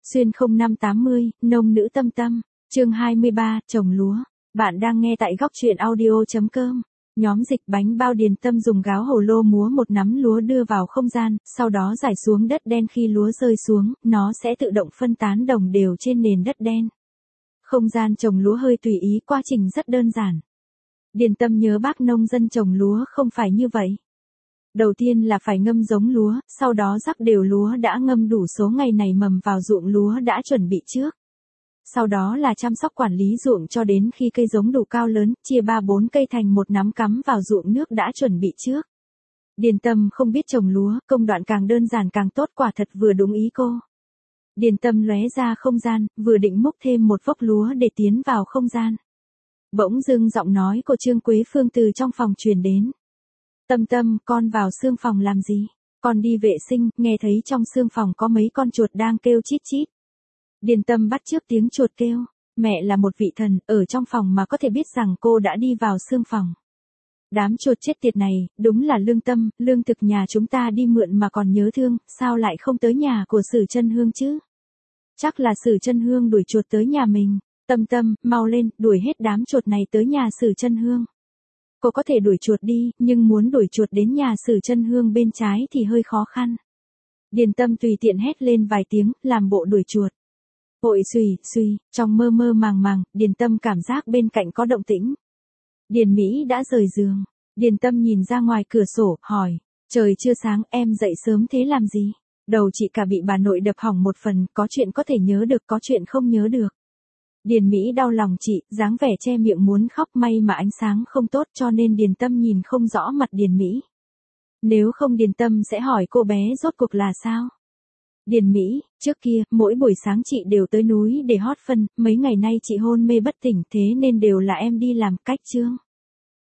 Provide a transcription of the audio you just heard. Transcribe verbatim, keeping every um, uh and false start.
Xuyên không năm tám mươi, nông nữ tâm tâm, chương hai mươi ba, trồng lúa. Bạn đang nghe tại góc truyện audio chấm com. Nhóm dịch bánh bao Điền Tâm dùng gáo hồ lô múa một nắm lúa đưa vào không gian, sau đó rải xuống đất đen. Khi lúa rơi xuống, nó sẽ tự động phân tán đồng đều trên nền đất đen. Không gian trồng lúa hơi tùy ý, quá trình rất đơn giản. Điền Tâm nhớ bác nông dân trồng lúa không phải như vậy. Đầu tiên là phải ngâm giống lúa, sau đó rắc đều lúa đã ngâm đủ số ngày này mầm vào ruộng lúa đã chuẩn bị trước. Sau đó là chăm sóc quản lý ruộng cho đến khi cây giống đủ cao lớn, chia ba bốn cây thành một nắm cắm vào ruộng nước đã chuẩn bị trước. Điền Tâm không biết trồng lúa, công đoạn càng đơn giản càng tốt, quả thật vừa đúng ý cô. Điền Tâm lóe ra không gian, vừa định múc thêm một vốc lúa để tiến vào không gian. Bỗng dưng giọng nói của Trương Quế Phương từ trong phòng truyền đến. Tâm Tâm, con vào xương phòng làm gì? Con đi vệ sinh, nghe thấy trong xương phòng có mấy con chuột đang kêu chít chít. Điền Tâm bắt chước tiếng chuột kêu. Mẹ là một vị thần, ở trong phòng mà có thể biết rằng cô đã đi vào xương phòng. Đám chuột chết tiệt này, đúng là lương tâm, lương thực nhà chúng ta đi mượn mà còn nhớ thương, sao lại không tới nhà của Sử Chân Hương chứ? Chắc là Sử Chân Hương đuổi chuột tới nhà mình. Tâm Tâm, mau lên, đuổi hết đám chuột này tới nhà Sử Chân Hương. Cô có thể đuổi chuột đi, nhưng muốn đuổi chuột đến nhà Sử Chân Hương bên trái thì hơi khó khăn. Điền Tâm tùy tiện hét lên vài tiếng, làm bộ đuổi chuột. Hội xùy, xùy, trong mơ mơ màng màng, Điền Tâm cảm giác bên cạnh có động tĩnh. Điền Mỹ đã rời giường. Điền Tâm nhìn ra ngoài cửa sổ, hỏi, trời chưa sáng em dậy sớm thế làm gì? Đầu chị cả bị bà nội đập hỏng một phần, có chuyện có thể nhớ được, có chuyện không nhớ được. Điền Mỹ đau lòng chị, dáng vẻ che miệng muốn khóc, may mà ánh sáng không tốt cho nên Điền Tâm nhìn không rõ mặt Điền Mỹ. Nếu không Điền Tâm sẽ hỏi cô bé rốt cuộc là sao? Điền Mỹ, trước kia, mỗi buổi sáng chị đều tới núi để hót phân, mấy ngày nay chị hôn mê bất tỉnh thế nên đều là em đi làm cách chương.